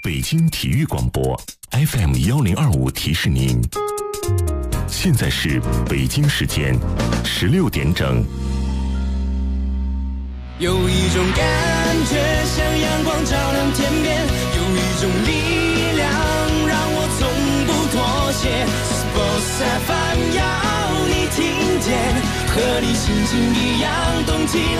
北京体育广播 FM1025提示您，现在是北京时间16点整。 有一种感觉像阳光照亮天边，有一种力量让我从不妥协。Sports FM 要你听见，和你心情一样动起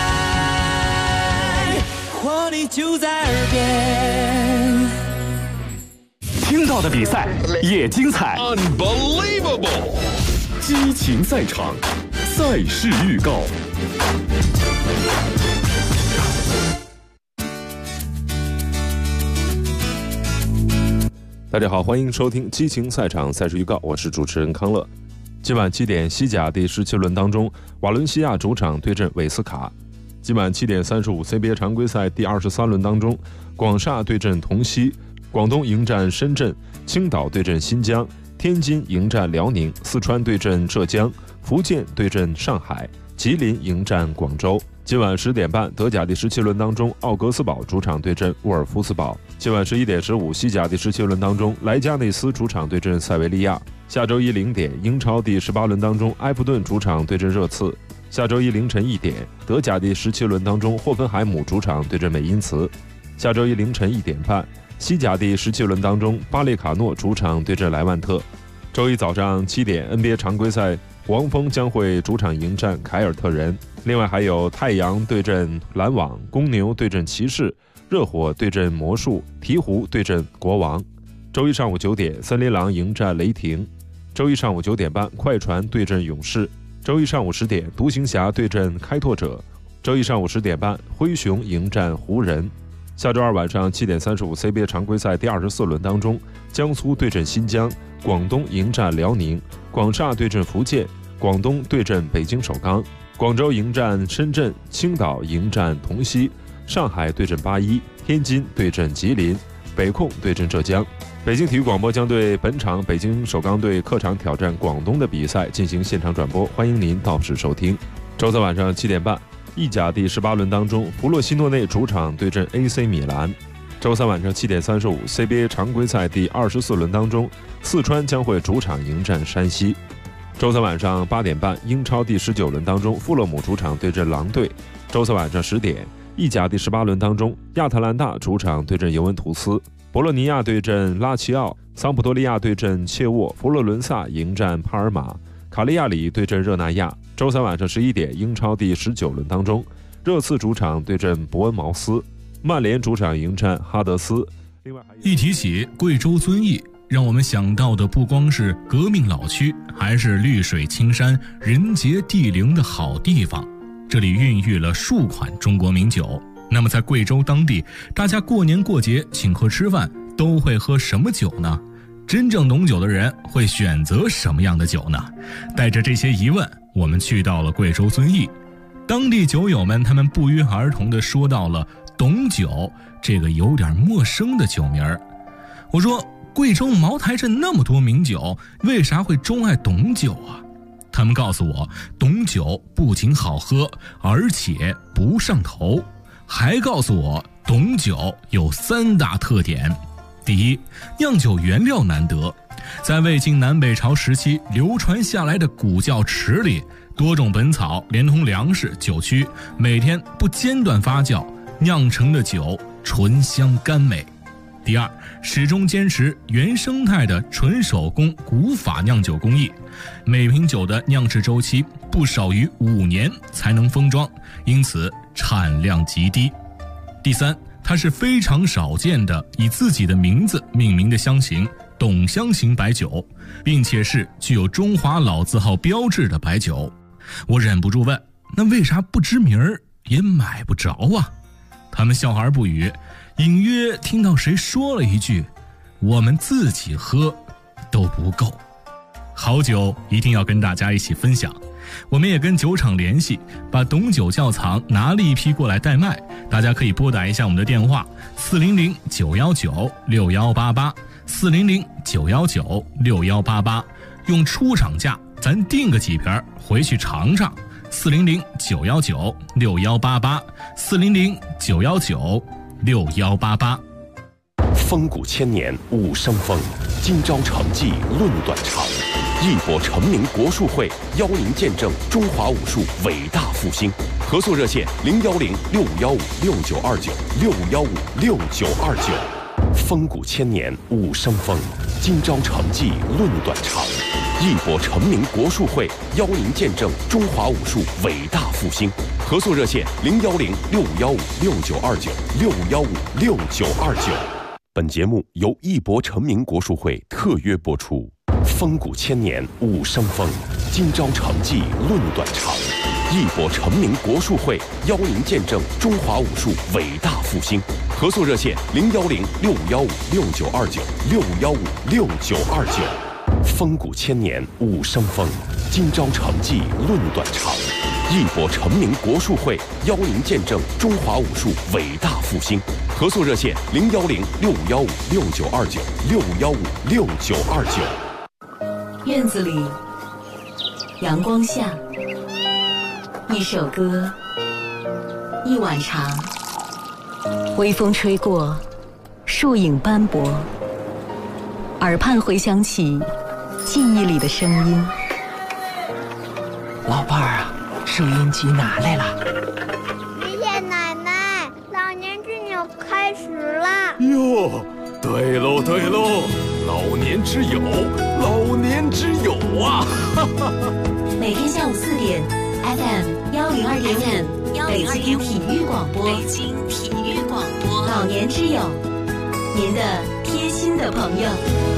来，活力就在耳边。 听到的比赛也精彩 Unbelievable 激情赛场，赛事预告。 大家好，欢迎收听激情赛场赛事预告，我是主持人康乐。今晚7点，西甲第17轮当中，瓦伦西亚主场对阵韦斯卡。今晚7点35 CBA 常规赛第23轮当中，广厦对阵同曦，广东迎战深圳，青岛对阵新疆，天津迎战辽宁，四川对阵浙江，福建对阵上海，吉林迎战广州。今晚10点半，德甲第17轮当中，奥格斯堡主场对阵沃尔夫斯堡。今晚11点15，西甲第17轮当中，莱加内斯主场对阵塞维利亚。下周一0点，英超第18轮当中，埃弗顿主场对阵热刺。下周一凌晨1点，德甲第17轮当中，霍芬海姆主场对阵美因茨。下周一凌晨1点半，西甲第17轮当中，巴列卡诺主场对阵莱万特。周一早上7点 NBA 常规赛，黄蜂将会主场迎战凯尔特人。另外还有太阳对阵篮网，公牛对阵骑士，热火对阵魔术，鹈鹕对阵国王。周一上午9点，森林狼迎战雷霆。周一上午9点半，快船对阵勇士。周一上午10点，独行侠对阵开拓者。周一上午10点半，灰熊迎战湖人。下周二晚上7点35 CBA 常规赛第24轮当中，江苏对阵新疆，广东迎战辽宁，广厦对阵福建，广东对阵北京首钢，广州迎战深圳，青岛迎战同曦，上海对阵81，天津对阵吉林，北控对阵浙江。北京体育广播将对本场北京首钢队客场挑战广东的比赛进行现场转播，欢迎您到时收听。周三晚上7点半，意甲第18轮当中，弗洛西诺内主场对阵 AC 米兰。周三晚上7点35 CBA 常规赛第24轮当中，四川将会主场迎战山西。周三晚上8点半，英超第19轮当中，富勒姆主场对阵狼队。周三晚上10点，意甲第18轮当中，亚特兰大主场对阵尤文图斯，博洛尼亚对阵拉齐奥，桑普多利亚对阵切沃，佛罗伦萨迎战帕尔马，卡利亚里对阵热那亚。周三晚上11点，英超第19轮当中，热刺主场对阵伯恩茅斯，曼联主场迎战哈德斯。另外一提起贵州遵义，让我们想到的不光是革命老区，还是绿水青山、人杰地灵的好地方。这里孕育了数款中国名酒。那么在贵州当地，大家过年过节请客吃饭都会喝什么酒呢？真正懂酒的人会选择什么样的酒呢？带着这些疑问，我们去到了贵州遵义。当地酒友们他们不约而同地说到了董酒这个有点陌生的酒名儿。我说，贵州茅台镇那么多名酒，为啥会钟爱董酒啊？他们告诉我，董酒不仅好喝，而且不上头。还告诉我，董酒有3大特点。第一，酿酒原料难得，在魏晋南北朝时期流传下来的古窖池里，多种本草连同粮食、酒曲，每天不间断发酵，酿成的酒醇香甘美。第二，始终坚持原生态的纯手工古法酿酒工艺，每瓶酒的酿制周期不少于5年才能封装，因此产量极低。第三，它是非常少见的以自己的名字命名的香型董香型白酒，并且是具有中华老字号标志的白酒。我忍不住问，那为啥不知名儿也买不着啊？他们笑而不语，隐约听到谁说了一句，我们自己喝都不够。好酒一定要跟大家一起分享，我们也跟酒厂联系，把董酒窖藏拿了一批过来代卖，大家可以拨打一下我们的电话400-919-6188 400-919-6188，用出厂价咱订个几瓶回去尝尝。400-919-6188 400-919-6188。 风骨千年武生风，今朝成绩论短长。义博成名国术会邀您见证中华武术伟大复兴。合作热线：61056929，61562929。风骨千年武生风，今朝成绩论短长。义博成名国术会邀您见证中华武术伟大复兴。合作热线：61056929，61562929。本节目由义博成名国术会特约播出。风骨千年武生风，今朝成绩论短长。义博成名国术会邀您见证中华武术伟大复兴。合作热线：61056929，61562929。风骨千年武生风，今朝成绩论短长。义博成名国术会邀您见证中华武术伟大复兴。合作热线：61056929，61562929。 院子里，阳光下，一首歌，一碗茶，微风吹过，树影斑驳，耳畔回响起记忆里的声音。 老伴儿啊，收音机拿来了。 爷爷奶奶，老年之友开始了。 哟，对喽对喽，老年之友，老年之友啊！ 每天下午4点 ，FM 102.5，北京体育广播，北京体育广播，老年之友，您的贴心的朋友。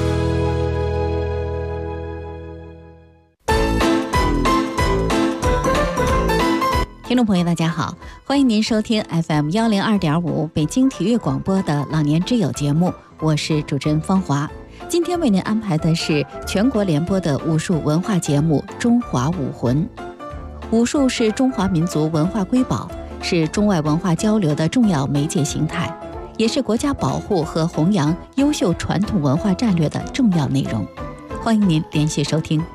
听众朋友大家好，欢迎您收听 FM 102.5北京体育广播的老年之友节目，我是主持人方华。今天为您安排的是全国联播的武术文化节目《中华武魂》。武术是中华民族文化瑰宝，是中外文化交流的重要媒介形态，也是国家保护和弘扬优秀传统文化战略的重要内容。欢迎您连续收听。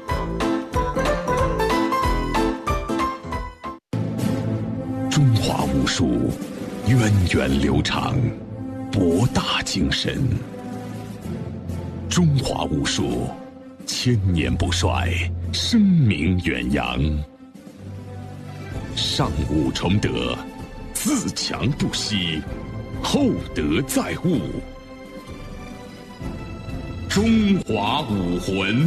中华武术源远流长，博大精深。中华武术千年不衰，声名远扬。上武崇德，自强不息，厚德载物。中华武魂。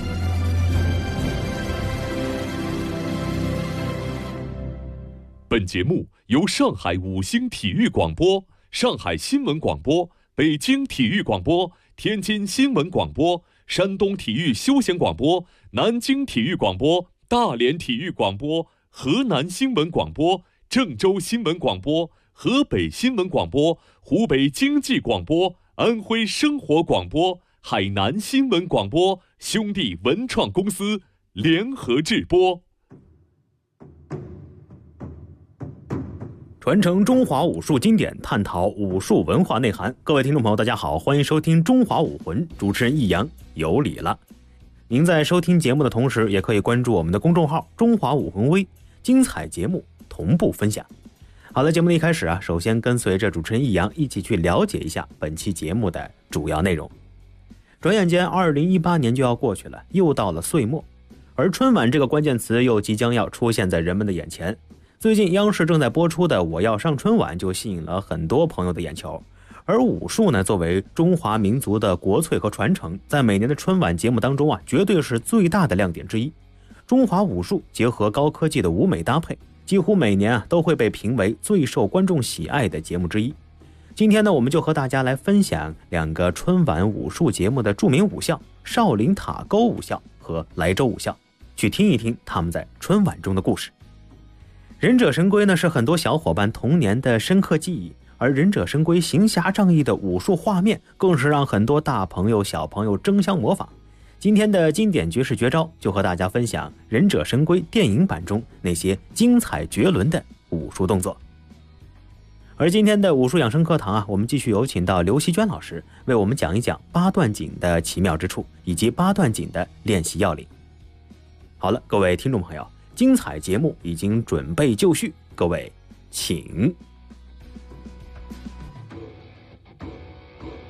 本节目由上海五星体育广播、上海新闻广播、北京体育广播、天津新闻广播、山东体育休闲广播、南京体育广播、大连体育广播、河南新闻广播、郑州新闻广播、河北新闻广播、湖北经济广播、安徽生活广播、海南新闻广播兄弟文创公司联合制播。 传承中华武术经典，探讨武术文化内涵。各位听众朋友大家好，欢迎收听中华武魂，主持人易阳，有礼了。您在收听节目的同时，也可以关注我们的公众号中华武魂微，精彩节目同步分享。好了，节目的一开始首先跟随着主持人易阳一起去了解一下本期节目的主要内容。转眼间2018年就要过去了，又到了岁末，而春晚这个关键词又即将要出现在人们的眼前。最近央视正在播出的《我要上春晚》就吸引了很多朋友的眼球，而武术呢，作为中华民族的国粹和传承，在每年的春晚节目当中绝对是最大的亮点之一。中华武术结合高科技的舞美搭配，几乎每年都会被评为最受观众喜爱的节目之一。今天呢，我们就和大家来分享2个春晚武术节目的著名武校——少林塔沟武校和莱州武校，去听一听他们在春晚中的故事。忍者神龟呢，是很多小伙伴童年的深刻记忆，而忍者神龟行侠仗义的武术画面更是让很多大朋友小朋友争相模仿。今天的经典绝世绝招，就和大家分享忍者神龟电影版中那些精彩绝伦的武术动作。而今天的武术养生课堂我们继续有请到刘希娟老师为我们讲一讲八段锦的奇妙之处，以及八段锦的练习要领。好了，各位听众朋友，精彩节目已经准备就绪，各位请。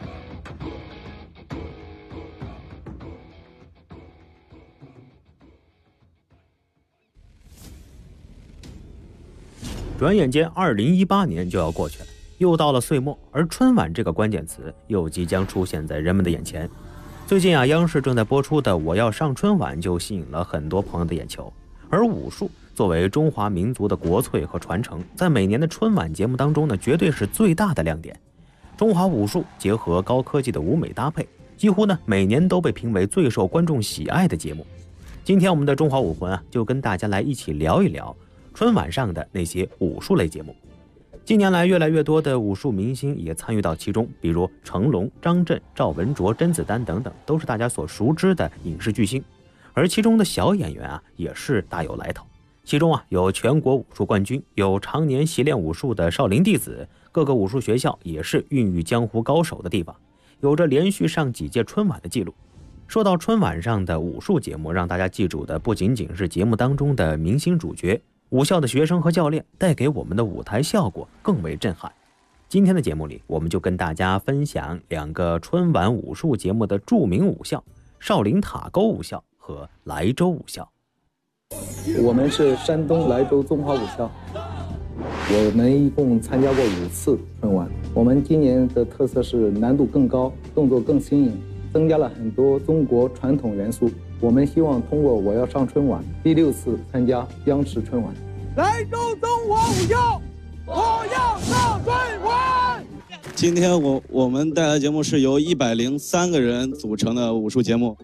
转眼间2018年就要过去了，又到了岁末，而春晚这个关键词又即将出现在人们的眼前。最近央视正在播出的《我要上春晚》就吸引了很多朋友的眼球。而武术作为中华民族的国粹和传承，在每年的春晚节目当中呢，绝对是最大的亮点。中华武术结合高科技的舞美搭配，几乎呢每年都被评为最受观众喜爱的节目。今天我们的中华武魂就跟大家来一起聊一聊春晚上的那些武术类节目。近年来越来越多的武术明星也参与到其中，比如成龙、张震、赵文卓、甄子丹等等，都是大家所熟知的影视巨星。而其中的小演员也是大有来头，其中有全国武术冠军，有常年习练武术的少林弟子，各个武术学校也是孕育江湖高手的地方，有着连续上几届春晚的记录。说到春晚上的武术节目，让大家记住的不仅仅是节目当中的明星主角，武校的学生和教练带给我们的舞台效果更为震撼。今天的节目里，我们就跟大家分享2个春晚武术节目的著名武校：少林塔沟武校和莱州武校。 我们是山东莱州中华武校，我们一共参加过5次春晚。我们今年的特色是难度更高，动作更新颖，增加了很多中国传统元素。我们希望通过我要上春晚第6次参加央视春晚。 莱州中华武校，我要上春晚。 今天我们带来的节目是由103个人组成的武术节目。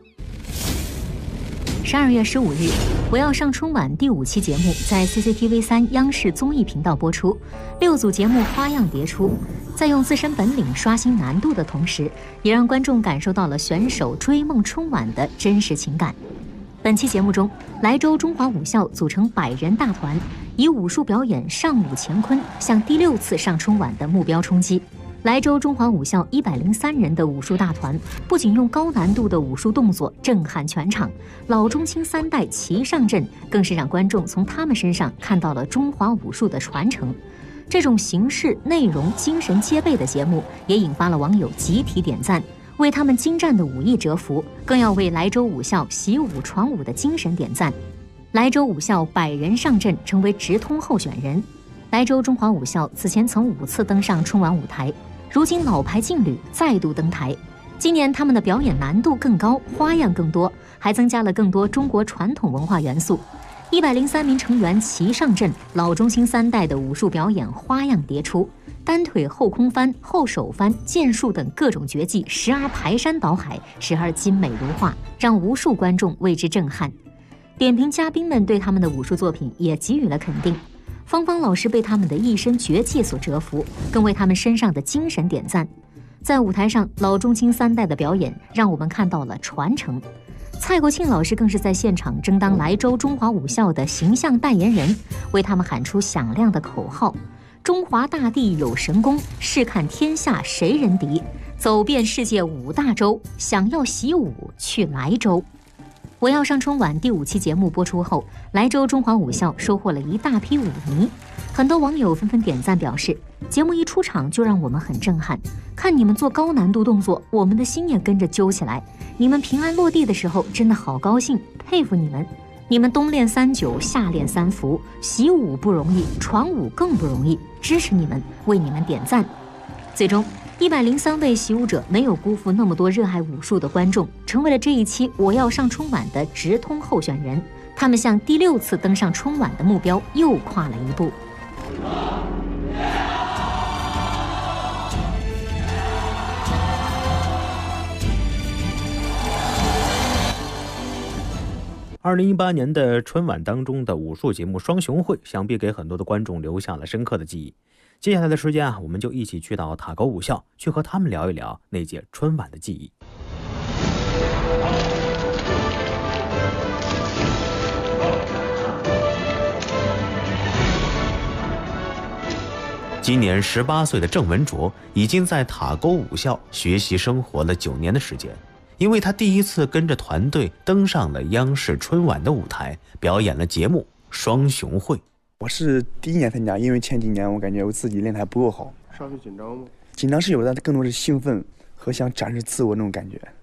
12月15日，我要上春晚第5期节目在 CCTV3 央视综艺频道播出，6组节目花样迭出，在用自身本领刷新难度的同时，也让观众感受到了选手追梦春晚的真实情感。本期节目中，莱州中华武校组成100人大团，以武术表演上武乾坤向第6次上春晚的目标冲击。莱州中华武校103人的武术大团，不仅用高难度的武术动作震撼全场，老中青3代齐上阵，更是让观众从他们身上看到了中华武术的传承。这种形式、内容、精神皆备的节目，也引发了网友集体点赞，为他们精湛的武艺折服，更要为莱州武校习武传武的精神点赞。莱州武校100人上阵，成为直通候选人。莱州中华武校此前曾5次登上春晚舞台，如今老牌劲旅再度登台。今年他们的表演难度更高，花样更多，还增加了更多中国传统文化元素。103名成员齐上阵，老中青3代的武术表演花样迭出，单腿后空翻、后手翻、剑术等各种绝技，时而排山倒海，时而精美如画，让无数观众为之震撼。点评嘉宾们对他们的武术作品也给予了肯定。芳芳老师被他们的一身绝技所折服，更为他们身上的精神点赞。在舞台上，老中青3代的表演让我们看到了传承。蔡国庆老师更是在现场争当莱州中华武校的形象代言人，为他们喊出响亮的口号：中华大地有神功，试看天下谁人敌，走遍世界5大洲，想要习武去莱州。我要上春晚第5期节目播出后，莱州中华武校收获了一大批武迷，很多网友纷纷点赞表示，节目一出场就让我们很震撼，看你们做高难度动作，我们的心也跟着揪起来，你们平安落地的时候真的好高兴，佩服你们，你们冬练3九，夏练3伏，习武不容易，传武更不容易，支持你们，为你们点赞。最终103位习武者没有辜负那么多热爱武术的观众，成为了这一期我要上春晚的直通候选人。他们向第6次登上春晚的目标又跨了一步。 2018年的春晚当中的武术节目双雄会，想必给很多的观众留下了深刻的记忆。接下来的时间我们就一起去到塔沟武校，去和他们聊一聊那届春晚的记忆。今年18岁的郑文卓已经在塔沟武校学习生活了9年的时间，因为他第1次跟着团队登上了央视春晚的舞台，表演了节目双雄会。 我是第1年参加，因为前几年我感觉我自己练得还不够好。 上去紧张吗？ 紧张是有，但更多是兴奋和想展示自我那种感觉。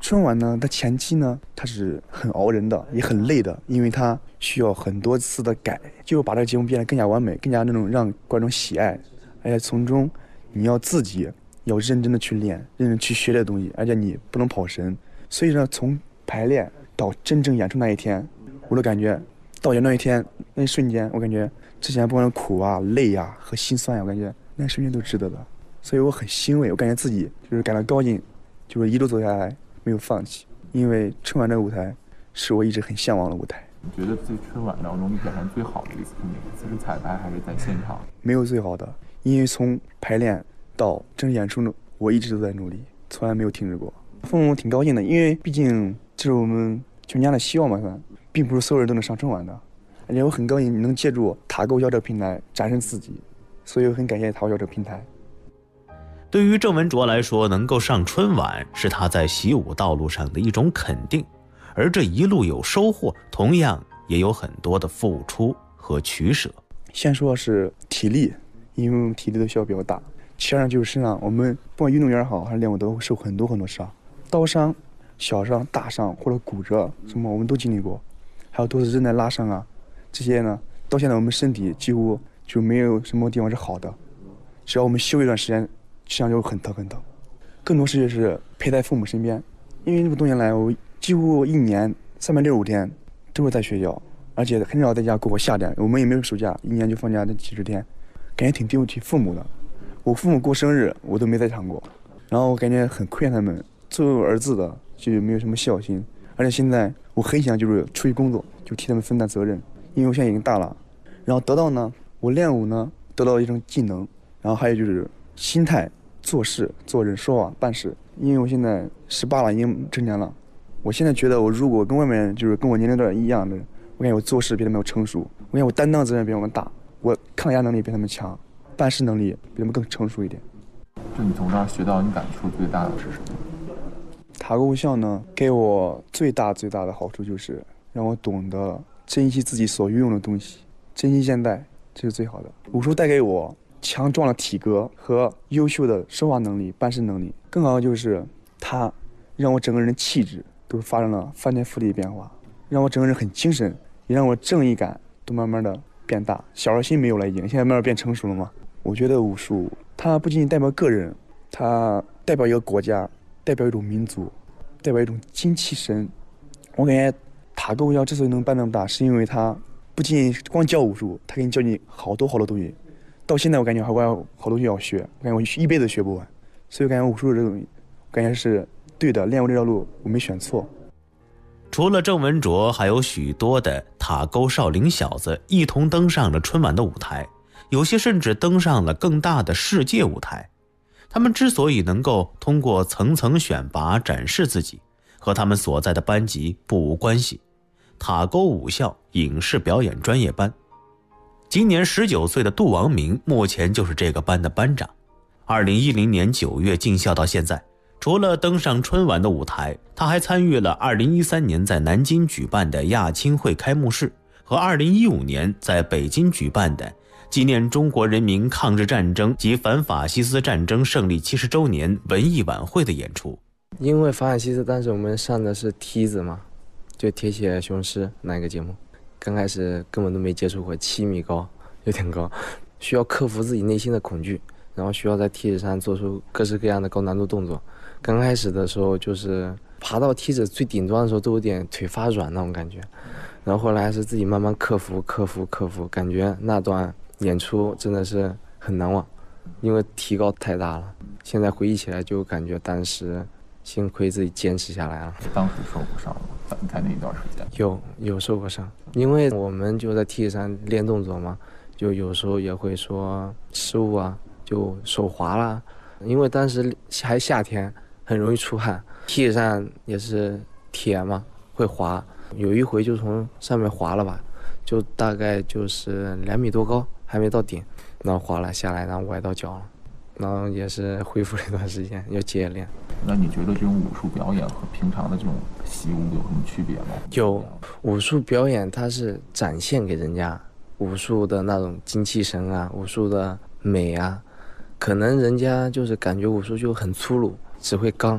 春晚呢，它前期呢，它是很熬人的，也很累的，因为它需要很多次的改，就把这个节目变得更加完美，更加那种让观众喜爱。而且从中你要自己要认真的去练，认真去学这东西，而且你不能跑神。所以呢，从排练到真正演出那一天，我都感觉到演那一天那一瞬间，我感觉之前不管是苦啊、累啊和心酸呀，我感觉那瞬间都值得的。所以我很欣慰，我感觉自己就是感到高兴，就是一路走下来没有放弃。因为春晚这个舞台是我一直很向往的舞台。 你觉得在春晚当中你表现最好的一次是哪一次？是彩排还是在现场？ 没有最好的，因为从排练到真演出，我一直都在努力，从来没有停止过。父母挺高兴的，因为毕竟这是我们全家的希望嘛，并不是所有人都能上春晚的。而且我很高兴能借助塔沟校这个平台展示自己，所以我很感谢塔沟校这个平台。 对于郑文卓来说，能够上春晚是他在习武道路上的一种肯定，而这一路有收获，同样也有很多的付出和取舍。 先说是体力，因为我们体力的需要比较大，其二就是身上，我们不管运动员好还是练武都受很多伤，刀伤、小伤、大伤或者骨折什么我们都经历过，还有都是韧带拉伤啊，这些呢到现在我们身体几乎就没有什么地方是好的，只要我们休一段时间，实际上就很疼很疼。更多时是陪在父母身边，因为这么多年来我几乎一年365天都是在学校，而且很少在家过夏天，我们也没有暑假，一年就放假那几十天，感觉挺对不起父母的。我父母过生日我都没在场过，然后我感觉很亏欠他们，作为我儿子的就没有什么孝心，而且现在我很想就是出去工作，就替他们分担责任，因为我现在已经大了，然后得到呢，我练武呢得到一种技能，然后还有就是心态、做事、做人、说话、办事。因为我现在18了，已经成年了，我现在觉得我如果跟外面就是跟我年龄段一样的，我感觉我做事比他们要成熟，我感觉我担当责任比他们大，我抗压能力比他们强，办事能力比他们更成熟一点。 就你从这儿学到，你感触最大的是什么？ 塔沟武校呢，给我最大的好处就是让我懂得珍惜自己所拥有的东西，珍惜现在，这是最好的。武术带给我强壮的体格和优秀的说话能力、办事能力，更好的就是它让我整个人的气质都发生了翻天覆地的变化，让我整个人很精神，也让我正义感都慢慢的变大。小时候心没有了已经，现在慢慢变成熟了嘛。我觉得武术它不仅仅代表个人，它代表一个国家，代表一种民族，代表一种精气神。我感觉塔沟武校之所以能办那么大，是因为它不仅光教武术，它给你教你好多东西。到现在我感觉我还有好多东西要学，我感觉我一辈子学不完，所以我感觉武术这东西，我感觉是对的，练武这条路我没选错。 除了郑文卓，还有许多的塔沟少林小子一同登上了春晚的舞台，有些甚至登上了更大的世界舞台。他们之所以能够通过层层选拔展示自己，和他们所在的班级不无关系。塔沟武校影视表演专业班，今年19岁的杜王明目前就是这个班的班长。2010年9月进校到现在，除了登上春晚的舞台，他还参与了2013年在南京举办的亚青会开幕式和2015年在北京举办的纪念中国人民抗日战争及反法西斯战争胜利70周年文艺晚会的演出。 因为反法西斯当时我们上的是梯子嘛，就铁血雄狮那个节目，刚开始根本都没接触过，7米高，有点高，需要克服自己内心的恐惧，然后需要在梯子上做出各式各样的高难度动作。刚开始的时候就是爬到梯子最顶端的时候都有点腿发软那种感觉，然后后来是自己慢慢克服，感觉那段演出真的是很难忘，因为提高太大了。现在回忆起来就感觉当时幸亏自己坚持下来了。 当时受过伤吗？在那一段时间有受过伤，因为我们就在梯子上练动作嘛，就有时候也会说失误啊，就手滑啦，因为当时还夏天很容易出汗，梯子上也是铁嘛，会滑，有一回就从上面滑了吧，就大概就是2米多高，还没到顶，然后滑了下来，然后崴到脚了，然后也是恢复了一段时间，要接着练。 那你觉得这种武术表演和平常的这种习武有什么区别吗？ 有，武术表演它是展现给人家武术的那种精气神啊，武术的美啊，可能人家就是感觉武术就很粗鲁，只会刚，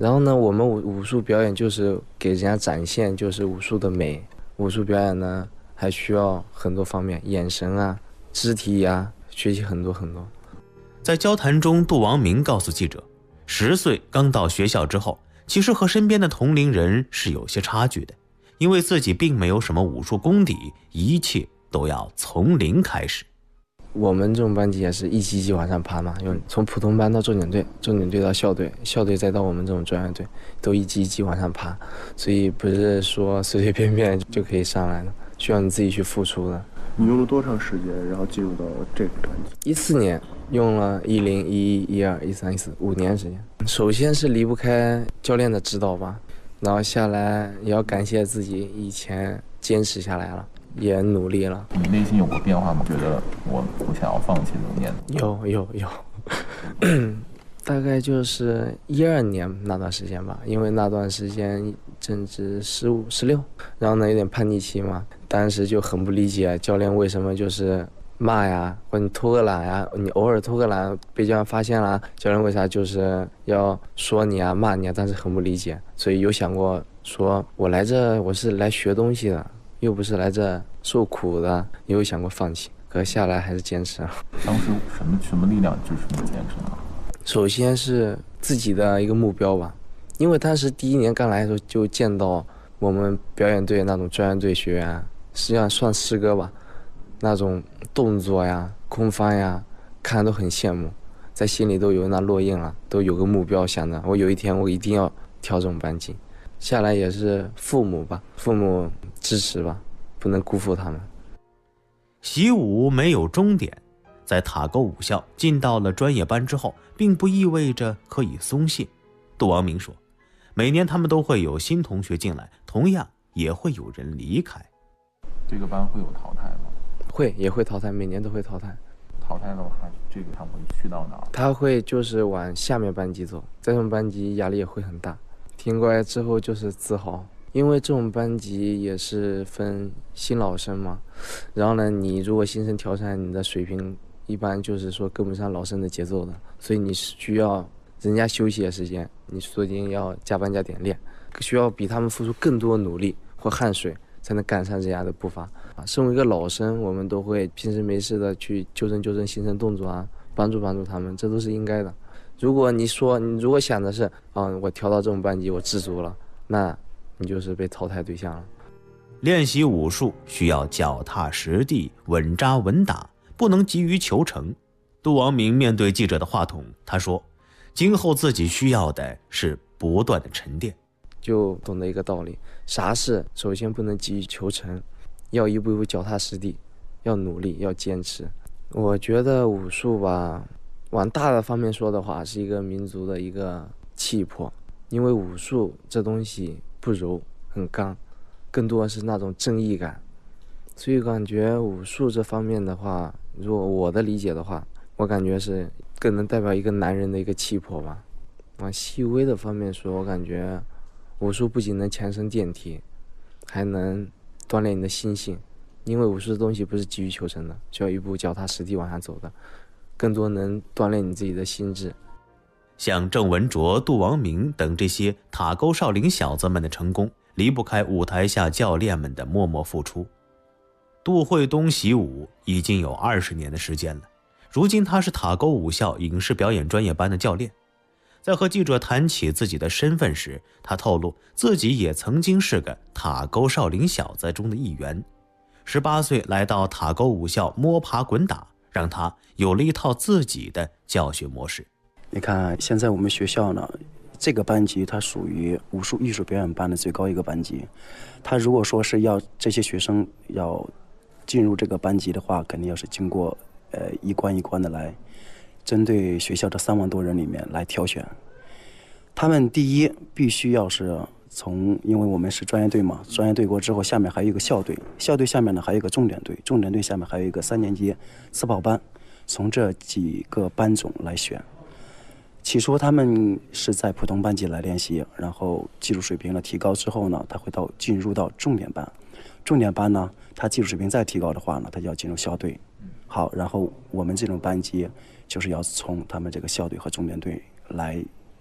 然后呢，我们武术表演就是给人家展现就是武术的美。武术表演呢，还需要很多方面，眼神啊、肢体啊，学习很多很多。 在交谈中，杜王明告诉记者，10岁刚到学校之后，其实和身边的同龄人是有些差距的，因为自己并没有什么武术功底，一切都要从零开始。 我们这种班级也是一级一级往上爬嘛，从普通班到重点队，重点队到校队，校队再到我们这种专业队，都一级一级往上爬，所以不是说随随便便就可以上来的，需要你自己去付出的。 你用了多长时间，然后进入到这个班级 ？14年，用了10、11、12、13、14 5年时间。首先是离不开教练的指导吧，然后下来也要感谢自己以前坚持下来了。也努力了。 你内心有过变化吗？觉得我想要放弃这种念头？有，大概就是12年那段时间吧，因为那段时间正值15、16，然后呢有点叛逆期嘛，当时就很不理解教练为什么就是骂呀，或者你偷个懒呀，你偶尔偷个懒被教练发现了，教练为啥就是要说你啊、骂你啊？当时很不理解，所以有想过说我来这我是来学东西的。又不是来这受苦的，也有想过放弃，可下来还是坚持了。 当时什么力量支持你坚持呢？ 首先是自己的一个目标吧，因为当时第1年刚来的时候就见到我们表演队那种专业队学员，实际上算师哥吧，那种动作呀、空翻呀，看都很羡慕，在心里都有那烙印了，都有个目标，想着我有一天我一定要跳这种班级。下来也是父母吧，父母支持吧，不能辜负他们。 习武没有终点，在塔沟武校进到了专业班之后，并不意味着可以松懈。杜王明说，每年他们都会有新同学进来，同样也会有人离开。 这个班会有淘汰吗？ 也会淘汰，每年都会淘汰。 淘汰的话，这个他会去到哪儿？ 他会就是往下面班级走，在这种班级压力也会很大。听过来之后就是自豪，因为这种班级也是分新老生嘛，然后呢，你如果新生挑战，你的水平一般就是说跟不上老生的节奏的，所以你需要人家休息的时间，你说一定要加班加点练，需要比他们付出更多努力或汗水，才能赶上人家的步伐。身为一个老生，我们都会平时没事的去纠正新生动作啊，帮助他们，这都是应该的。如果你如果想的是我调到这种班级我知足了，那你就是被淘汰对象了。 练习武术需要脚踏实地、稳扎稳打，不能急于求成。杜王明面对记者的话筒，他说今后自己需要的是不断的沉淀。 就懂得一个道理，啥事首先不能急于求成，要一步一步脚踏实地，要努力，要坚持。我觉得武术吧，往大的方面说的话，是一个民族的一个气魄，因为武术这东西不柔，很刚，更多的是那种正义感，所以感觉武术这方面的话，如果我的理解的话，我感觉是更能代表一个男人的一个气魄吧。往细微的方面说，我感觉武术不仅能强身健体，还能锻炼你的心性，因为武术的东西不是急于求成的，需要一步脚踏实地往下走的，更多能锻炼你自己的心智。 像郑文卓、杜王明等这些塔沟少林小子们的成功，离不开舞台下教练们的默默付出。杜慧东习武已经有20年的时间了，如今他是塔沟武校影视表演专业班的教练。在和记者谈起自己的身份时，他透露自己也曾经是个塔沟少林小子中的一员。18岁来到塔沟武校摸爬滚打，让他有了一套自己的教学模式。 你看现在我们学校呢，这个班级它属于武术艺术表演班的最高一个班级，他如果说是要这些学生要进入这个班级的话，肯定要是经过一关一关的来针对学校的3万多人里面来挑选。他们第一必须要是因为我们是专业队嘛，专业队过之后下面还有一个校队，校队下面呢还有一个重点队，重点队下面还有一个3年级4保班，从这几个班种来选。起初他们是在普通班级来练习，然后技术水平的提高之后呢，他会进入到重点班。重点班呢，他技术水平再提高的话呢，他就要进入校队。好，然后我们这种班级就是要从他们这个校队和重点队来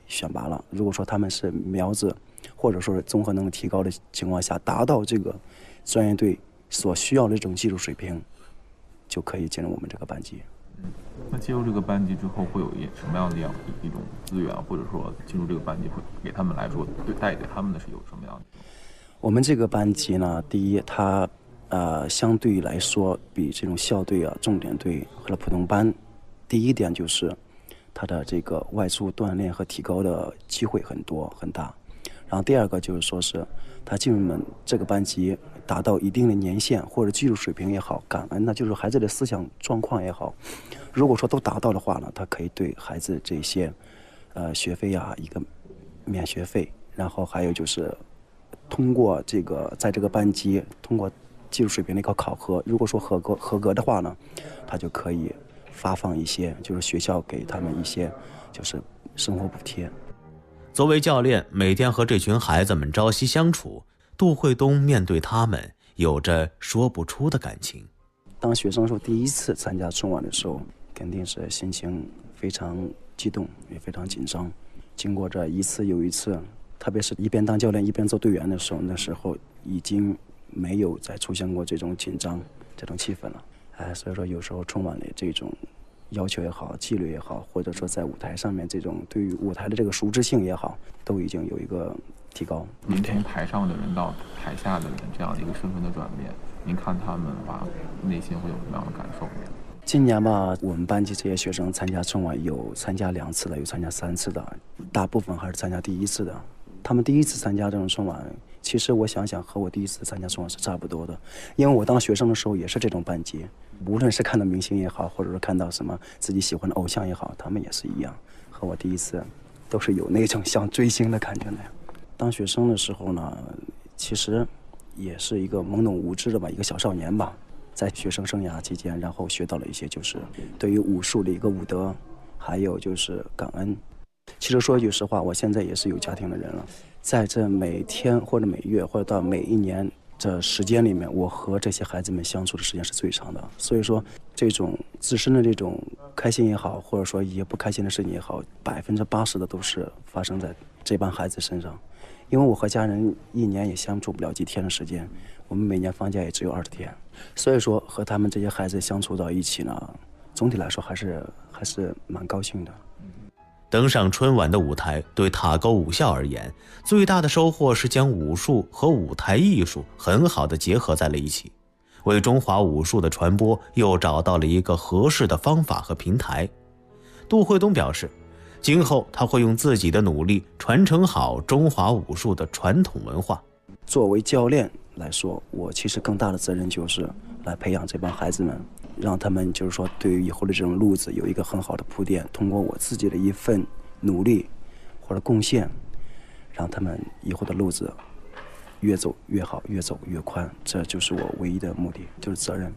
选拔了。如果说他们是苗子，或者说是综合能力提高的情况下，达到这个专业队所需要的这种技术水平，就可以进入我们这个班级。 那进入这个班级之后，会有什么样的一种资源，或者说进入这个班级会给他们来说，带给他们的是有什么样的？ 我们这个班级呢，第一，它相对来说比这种校队啊、重点队和普通班，第一点就是它的这个外出锻炼和提高的机会很多很大。然后第二个就是说是他进入我们这个班级达到一定的年限或者技术水平也好，感恩呢就是孩子的思想状况也好，如果说都达到的话呢，他可以对孩子这些学费啊一个免学费，然后还有就是通过这个在这个班级通过技术水平的一个考核，如果说合格的话呢，他就可以发放一些就是学校给他们一些就是生活补贴。 作为教练，每天和这群孩子们朝夕相处，杜慧东面对他们有着说不出的感情。 当学生说第一次参加春晚的时候，肯定是心情非常激动，也非常紧张。经过这一次又一次，特别是一边当教练一边做队员的时候，那时候已经没有再出现过这种紧张这种气氛了。所以说有时候春晚的这种要求也好，纪律也好，或者说在舞台上面这种对于舞台的这个熟知性也好，都已经有一个提高。 您从台上的人到台下的人这样的一个身份的转变，您看他们吧，内心会有什么样的感受？ 今年吧，我们班级这些学生参加春晚，有参加2次的，有参加3次的，大部分还是参加第1次的。他们第一次参加这种春晚，其实我想想和我第一次参加春晚是差不多的，因为我当学生的时候也是这种班级，无论是看到明星也好，或者是看到什么自己喜欢的偶像也好，他们也是一样，和我第一次都是有那种像追星的感觉那样。当学生的时候呢，其实也是一个懵懂无知的吧，一个小少年吧，在学生生涯期间，然后学到了一些就是对于武术的一个武德，还有就是感恩。其实说句实话，我现在也是有家庭的人了，在这每天或者每月或者到每一年这时间里面，我和这些孩子们相处的时间是最长的。所以说这种自身的这种开心也好，或者说一些不开心的事情也好，80%的都是发生在这帮孩子身上。因为我和家人一年也相处不了几天的时间，我们每年放假也只有20天，所以说和他们这些孩子相处到一起呢，总体来说还是蛮高兴的。 登上春晚的舞台，对塔沟武校而言，最大的收获是将武术和舞台艺术很好的结合在了一起，为中华武术的传播又找到了一个合适的方法和平台。杜慧东表示，今后他会用自己的努力传承好中华武术的传统文化。 作为教练来说，我其实更大的责任就是来培养这帮孩子们，让他们就是说对于以后的这种路子有一个很好的铺垫，通过我自己的一份努力或者贡献，让他们以后的路子越走越好，越走越宽，这就是我唯一的目的，就是责任。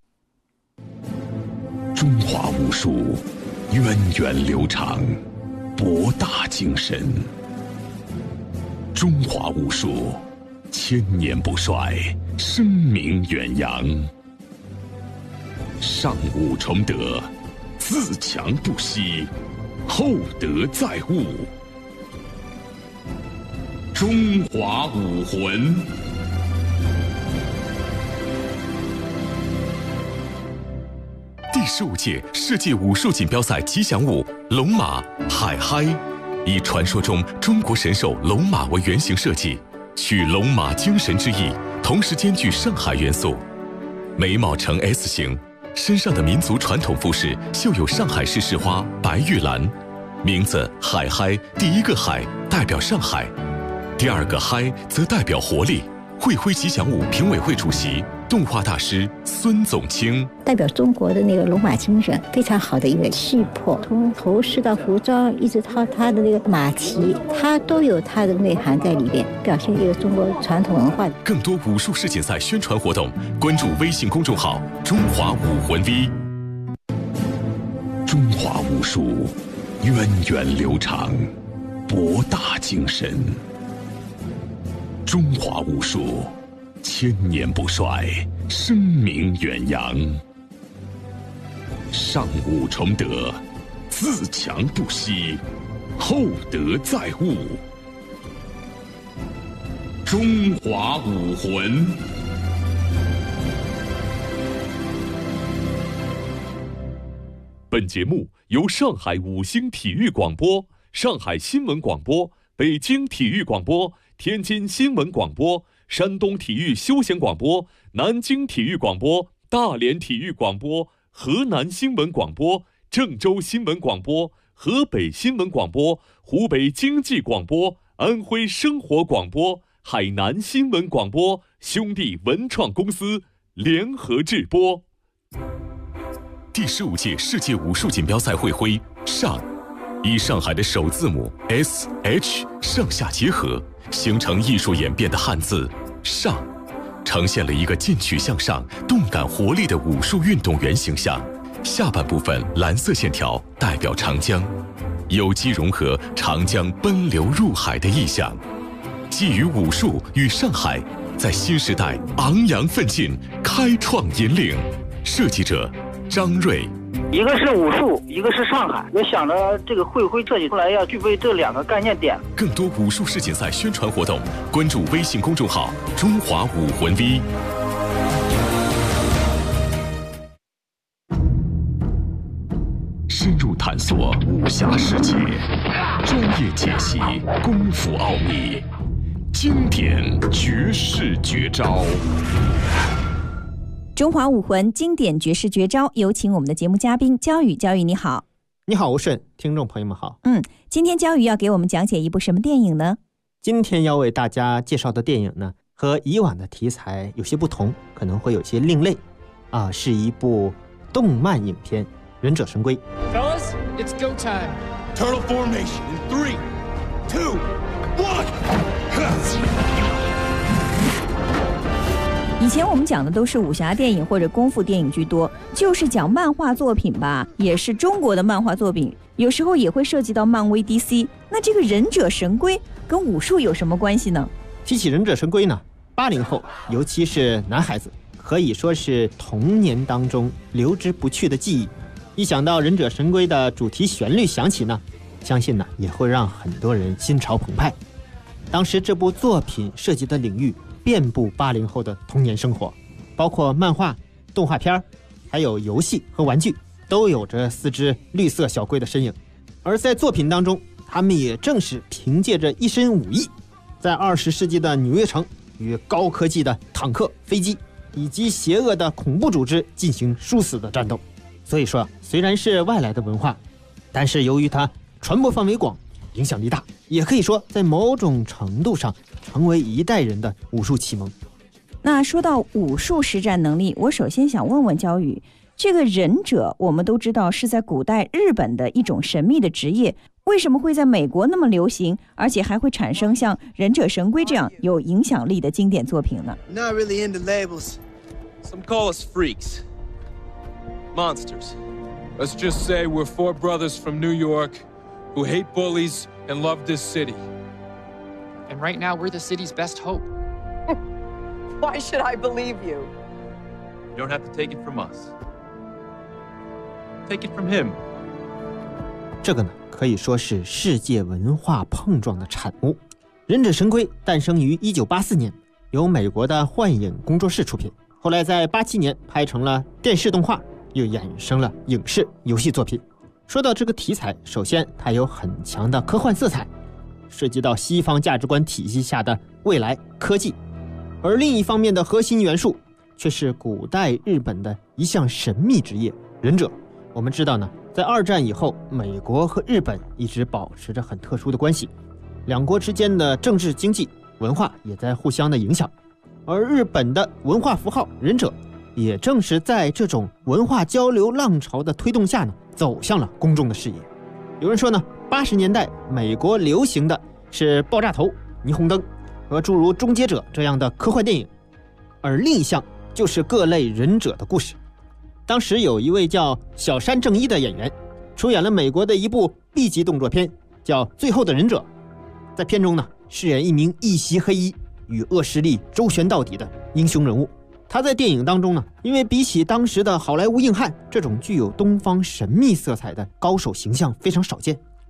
中华武术源远流长，博大精深。中华武术千年不衰，声名远扬。上武崇德，自强不息，厚德载物。中华武魂。第15届世界武术锦标赛吉祥物龙马海嗨，以传说中中国神兽龙马为原型设计，取龙马精神之意，同时兼具上海元素。眉毛呈 S 型，身上的民族传统服饰绣有上海市市花白玉兰，名字海嗨，第一个海代表上海，第二个嗨则代表活力。会徽吉祥物评委会主席、动画大师孙总清， 代表中国的那个龙马精神，非常好的一个气魄，从头饰到服装，一直到它的那个马蹄，它都有它的内涵在里边，表现一个中国传统文化。 更多武术世锦赛宣传活动，关注微信公众号“中华武魂 V”。中华武术源远流长，博大精深。中华武术千年不衰，声名远扬。上武崇德，自强不息， 厚德载物。中华武魂。 本节目由上海五星体育广播、上海新闻广播、北京体育广播、天津新闻广播、山东体育休闲广播、南京体育广播、大连体育广播、河南新闻广播、郑州新闻广播、河北新闻广播、湖北经济广播、安徽生活广播、海南新闻广播兄弟文创公司联合制播。 第15届世界武术锦标赛会徽上，以上海的首字母 SH 上下结合，形成艺术演变的汉字上，呈现了一个进取向上、动感活力的武术运动员形象。下半部分蓝色线条代表长江，有机融合长江奔流入海的意象。寄予武术与上海，在新时代昂扬奋进，开创引领。设计者张瑞。 一个是武术，一个是上海，我想着这个会徽设计出来要具备这2个概念点。 更多武术世锦赛宣传活动，关注微信公众号中华武魂 V。深入探索武侠世界，专业解析功夫奥秘，经典绝世绝招。 中华武魂经典绝世绝招，有请我们的节目嘉宾焦宇。焦宇你好。 你好吴顺，听众朋友们好。 今天焦宇要给我们讲解一部什么电影呢？ 今天要为大家介绍的电影呢，和以往的题材有些不同，可能会有些另类是一部动漫影片《忍者神龟》。 Fellas, it's go time. Turtle formation in 3, 2, 1. 以前我们讲的都是武侠电影或者功夫电影居多，就是讲漫画作品吧，也是中国的漫画作品，有时候也会涉及到漫威 DC。 那这个忍者神龟跟武术有什么关系呢？ 提起忍者神龟呢，80后尤其是男孩子可以说是童年当中留之不去的记忆。一想到忍者神龟的主题旋律响起呢，相信呢也会让很多人心潮澎湃。当时这部作品涉及的领域遍布80后的童年生活，包括漫画、动画片，还有游戏和玩具，都有着4只绿色小龟的身影。而在作品当中，他们也正是凭借着一身武艺，在20世纪的纽约城与高科技的坦克、飞机以及邪恶的恐怖组织进行殊死的战斗。所以说，虽然是外来的文化，但是由于它传播范围广，影响力大，也可以说在某种程度上成为一代人的武术启蒙。 那说到武术实战能力，我首先想问问焦宇，这个忍者我们都知道是在古代日本的一种神秘的职业，为什么会在美国那么流行，而且还会产生像忍者神龟这样有影响力的经典作品呢？ Not really into labels. Some call us freaks. Monsters. Let's just say we're 4 brothers from New York who hate bullies and love this city. And right now, we're the city's best hope. Why should I believe you? You don't have to take it from us. Take it from him. 这个呢，可以说是世界文化碰撞的产物。忍者神龟诞生于1984年，由美国的幻影工作室出品，后来在87年拍成了电视动画，又衍生了影视游戏作品。说到这个题材，首先它有很强的科幻色彩，涉及到西方价值观体系下的未来科技，而另一方面的核心元素却是古代日本的一项神秘职业忍者。我们知道呢，在2战以后，美国和日本一直保持着很特殊的关系，两国之间的政治、经济、文化也在互相的影响，而日本的文化符号忍者也正是在这种文化交流浪潮的推动下呢，走向了公众的视野。有人说呢，80年代美国流行的是爆炸头、霓虹灯和诸如终结者这样的科幻电影，而另一项就是各类忍者的故事。当时有一位叫小山正一的演员，出演了美国的一部 B 级动作片，叫《最后的忍者》。在片中呢，饰演一名一袭黑衣、与恶势力周旋到底的英雄人物。他在电影当中呢，因为比起当时的好莱坞硬汉这种具有东方神秘色彩的高手形象非常少见，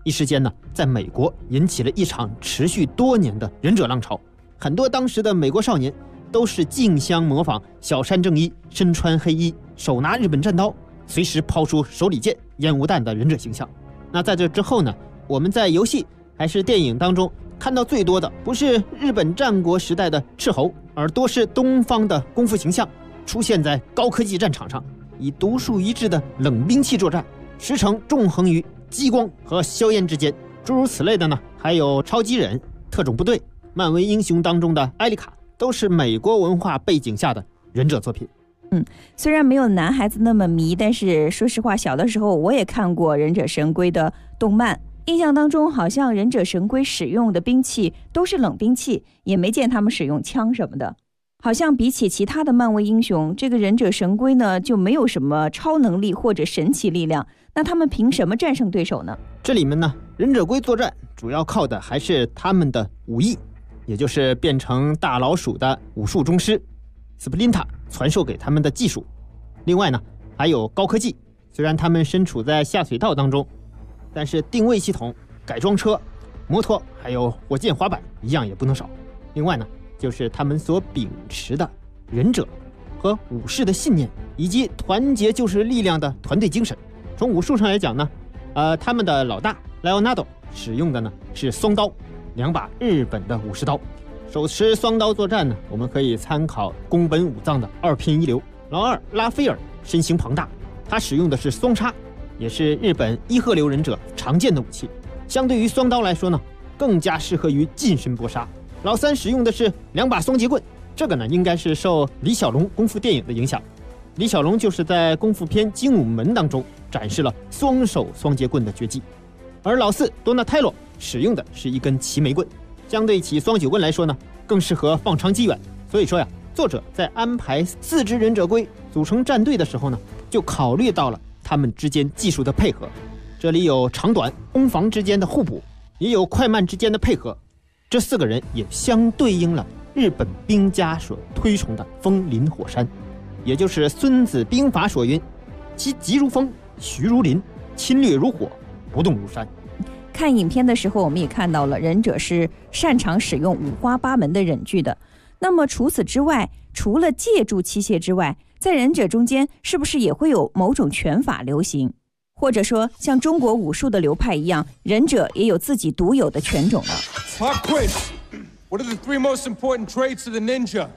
一时间呢，在美国引起了一场持续多年的忍者浪潮。很多当时的美国少年都是竞相模仿小山正一身穿黑衣，手拿日本战刀，随时抛出手里剑、烟雾弹的忍者形象。那在这之后呢，我们在游戏还是电影当中看到最多的不是日本战国时代的斥候，而多是东方的功夫形象出现在高科技战场上，以独树一帜的冷兵器作战，时程纵横于激光和硝烟之间。诸如此类的呢，还有超级忍、特种部队、漫威英雄当中的艾丽卡，都是美国文化背景下的忍者作品。 虽然没有男孩子那么迷，但是说实话，小的时候我也看过忍者神龟的动漫，印象当中好像忍者神龟使用的兵器都是冷兵器，也没见他们使用枪什么的。好像比起其他的漫威英雄，这个忍者神龟呢就没有什么超能力或者神奇力量，那他们凭什么战胜对手呢？ 这里面呢，忍者龟作战主要靠的还是他们的武艺，也就是变成大老鼠的武术宗师斯普林塔传授给他们的技术。另外呢，还有高科技，虽然他们身处在下水道当中，但是定位系统、改装车、摩托还有火箭滑板一样也不能少。另外呢，就是他们所秉持的忍者和武士的信念，以及团结就是力量的团队精神。从武术上来讲呢，他们的老大莱奥纳多使用的呢是双刀，2把日本的武士刀。手持双刀作战呢，我们可以参考宫本武藏的2品一流。老二拉斐尔身形庞大，他使用的是双叉，也是日本一鹤流忍者常见的武器。相对于双刀来说呢，更加适合于近身搏杀。老三使用的是2把双截棍，这个呢应该是受李小龙功夫电影的影响。李小龙就是在功夫片《精武门》当中展示了双手双截棍的绝技。而老四多纳泰罗使用的是一根齐眉棍，相对起双九棍来说呢，更适合放长击远。所以说呀，作者在安排4只忍者龟组成战队的时候呢，就考虑到了他们之间技术的配合。这里有长短、攻防之间的互补，也有快慢之间的配合。这4个人也相对应了日本兵家所推崇的风林火山，也就是孙子兵法所云：其疾如风，徐如林，侵略如火，不动如山。 看影片的时候，我们也看到了忍者是擅长使用五花八门的忍具的。那么除此之外，除了借助器械之外，在忍者中间是不是也会有某种拳法流行？或者说像中国武术的流派一样，忍者也有自己独有的拳种呢？ Pop quiz. What are the 3 most important traits of the ninja?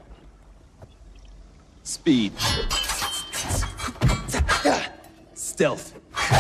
Speed. Stealth.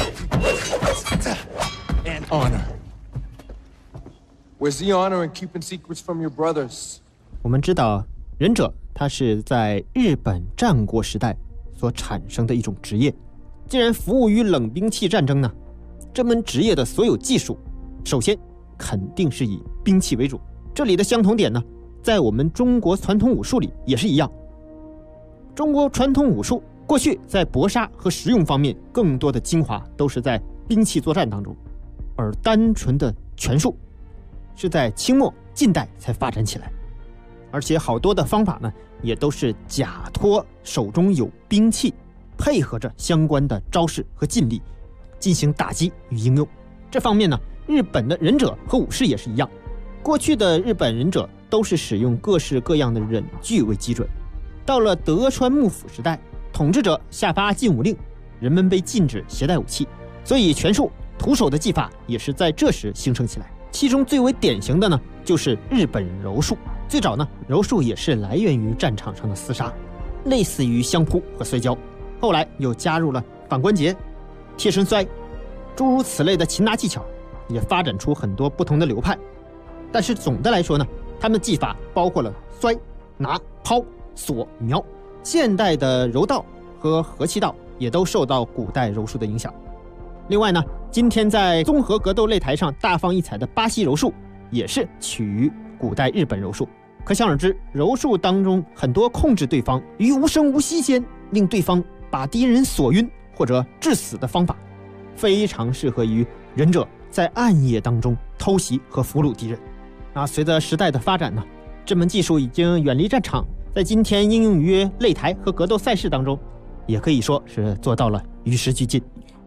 And honor. Where's the honor in keeping secrets from your brothers? 我们知道，忍者它是在日本战国时代所产生的一种职业。既然服务于冷兵器战争呢，这门职业的所有技术，首先肯定是以兵器为主。这里的相同点呢，在我们中国传统武术里也是一样。中国传统武术过去在搏杀和实用方面更多的精华都是在兵器作战当中，而单纯的拳术是在清末近代才发展起来。而且好多的方法呢，也都是假托手中有兵器，配合着相关的招式和劲力进行打击与应用。这方面呢，日本的忍者和武士也是一样。过去的日本忍者都是使用各式各样的忍具为基准。到了德川幕府时代，统治者下发禁武令，人们被禁止携带武器，所以拳术、徒手的技法也是在这时形成起来。其中最为典型的呢，就是日本柔术。最早呢，柔术也是来源于战场上的厮杀，类似于相扑和摔跤。后来又加入了反关节、贴身摔，诸如此类的擒拿技巧，也发展出很多不同的流派。但是总的来说呢，他们技法包括了摔、拿、抛、锁、瞄。现代的柔道和和气道也都受到古代柔术的影响。另外呢，今天在综合格斗擂台上大放异彩的巴西柔术，也是取于古代日本柔术。可想而知，柔术当中很多控制对方于无声无息间，令对方把敌人锁晕或者致死的方法，非常适合于忍者在暗夜当中偷袭和俘虏敌人。随着时代的发展呢，这门技术已经远离战场，在今天应用于擂台和格斗赛事当中，也可以说是做到了与时俱进。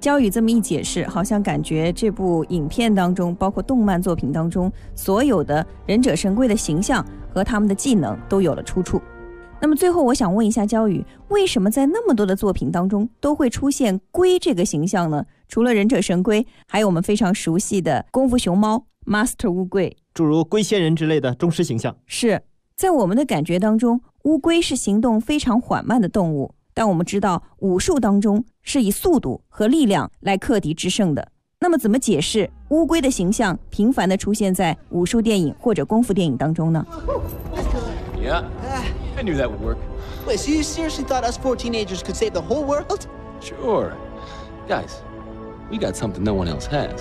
焦宇这么一解释，好像感觉这部影片当中，包括动漫作品当中，所有的忍者神龟的形象和他们的技能都有了出处。那么最后我想问一下焦宇，为什么在那么多的作品当中都会出现龟这个形象呢？除了忍者神龟，还有我们非常熟悉的功夫熊猫 Master 乌龟， 诸如龟仙人之类的忠实形象。 是在我们的感觉当中，乌龟是行动非常缓慢的动物，但我们知道武术当中是以速度和力量来克敌制胜的。那么怎么解释乌龟的形象频繁地出现在武术电影或者功夫电影当中呢？ Yeah, I knew that would work. Wait, so you seriously thought us four teenagers could save the whole world? Sure. Guys, we got something no one else has.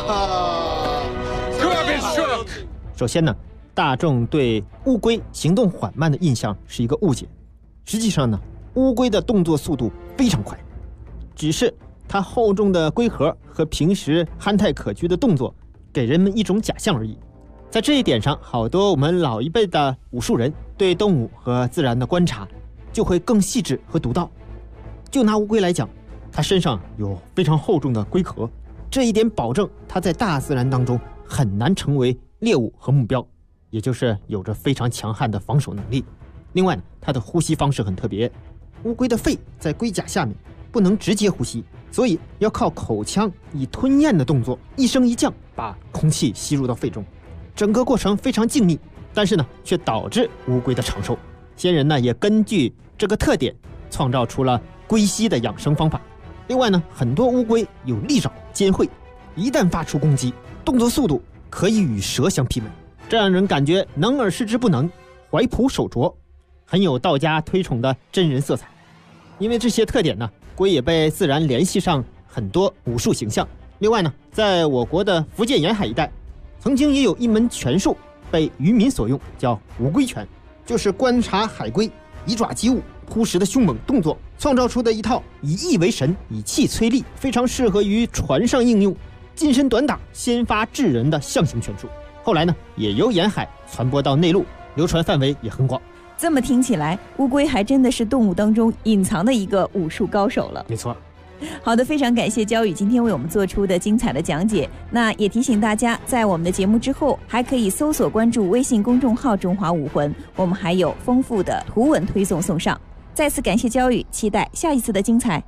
Garbage truck! 首先呢，大众对乌龟行动缓慢的印象是一个误解。实际上呢，乌龟的动作速度非常快，只是它厚重的龟壳和平时憨态可掬的动作给人们一种假象而已。在这一点上，好多我们老一辈的武术人对动物和自然的观察就会更细致和独到。就拿乌龟来讲，它身上有非常厚重的龟壳，这一点保证它在大自然当中很难成为猎物和目标，也就是有着非常强悍的防守能力。另外呢，它的呼吸方式很特别，乌龟的肺在龟甲下面，不能直接呼吸，所以要靠口腔以吞咽的动作一升一降把空气吸入到肺中。整个过程非常静谧，但是呢，却导致乌龟的长寿。先人呢也根据这个特点，创造出了龟息的养生方法。另外呢，很多乌龟有利爪、尖喙，一旦发出攻击，动作速度可以与蛇相媲美，这让人感觉能而示之不能，怀朴手镯，很有道家推崇的真人色彩。因为这些特点呢，龟也被自然联系上很多武术形象。另外呢，在我国的福建沿海一带，曾经也有一门拳术被渔民所用，叫五龟拳，就是观察海龟以爪击物、扑食的凶猛动作，创造出的一套以意为神、以气催力，非常适合于船上应用、近身短打、先发制人的象形拳术。后来呢，也由沿海传播到内陆，流传范围也很广。 这么听起来，乌龟还真的是动物当中隐藏的一个武术高手了。 没错。 好的，非常感谢焦宇今天为我们做出的精彩的讲解。那也提醒大家，在我们的节目之后，还可以搜索关注微信公众号中华武魂，我们还有丰富的图文推送送上。再次感谢焦宇，期待下一次的精彩。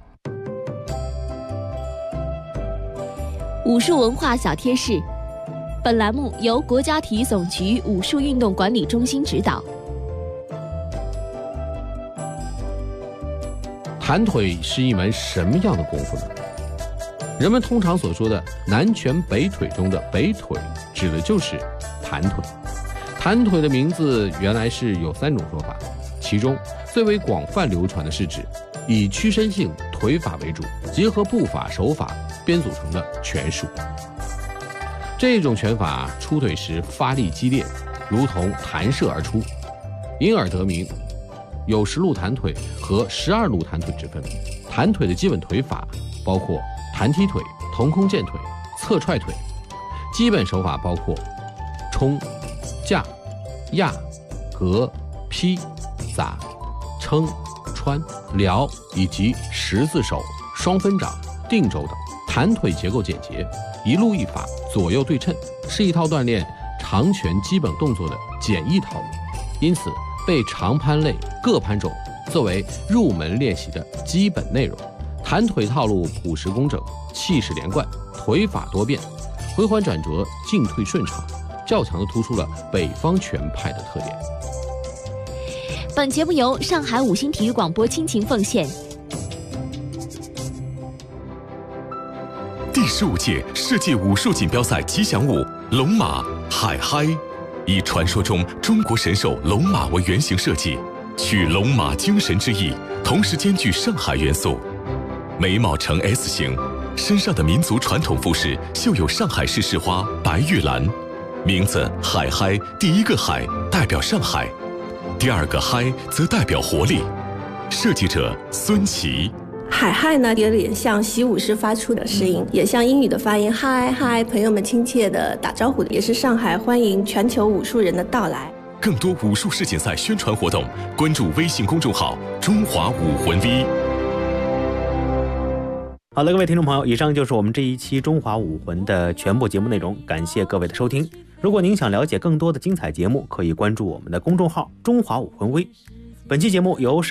武术文化小贴士，本栏目由国家体育总局武术运动管理中心指导。 弹腿是一门什么样的功夫呢？人们通常所说的南拳北腿中的北腿，指的就是弹腿。弹腿的名字原来是有3种说法，其中最为广泛流传的是指以屈伸性腿法为主，结合步法手法编组成的拳术。这种拳法出腿时发力激烈，如同弹射而出，因而得名。有10路弹腿和12路弹腿之分。弹腿的基本腿法包括弹踢腿、腾空剑腿、侧踹腿。基本手法包括冲、架、压、格、劈、砸、撑、穿、撩以及十字手、双分掌、定肘等。弹腿结构简洁，一路一法，左右对称，是一套锻炼长拳基本动作的简易套路，因此被长攀类、各攀种作为入门练习的基本内容。弹腿套路朴实工整，气势连贯，腿法多变，回环转折，进退顺畅，较强地突出了北方拳派的特点。 本节目由上海五星体育广播倾情奉献。 第15届世界武术锦标赛吉祥物龙马海嗨，以传说中中国神兽龙马为原型设计，取龙马精神之意，同时兼具上海元素。眉毛呈 S 型，身上的民族传统服饰绣有上海市市花白玉兰。名字海嗨，第一个海代表上海，第二个嗨则代表活力。设计者孙琦。 海嗨呢，有点像习武时发出的声音，也像英语的发音嗨嗨，朋友们亲切的打招呼，也是上海欢迎全球武术人的到来。 更多武术世锦赛宣传活动，关注微信公众号“中华武魂 V”。 好的，各位听众朋友，以上就是我们这一期中华武魂的全部节目内容，感谢各位的收听。如果您想了解更多的精彩节目，可以关注我们的公众号中华武魂微。本期节目由上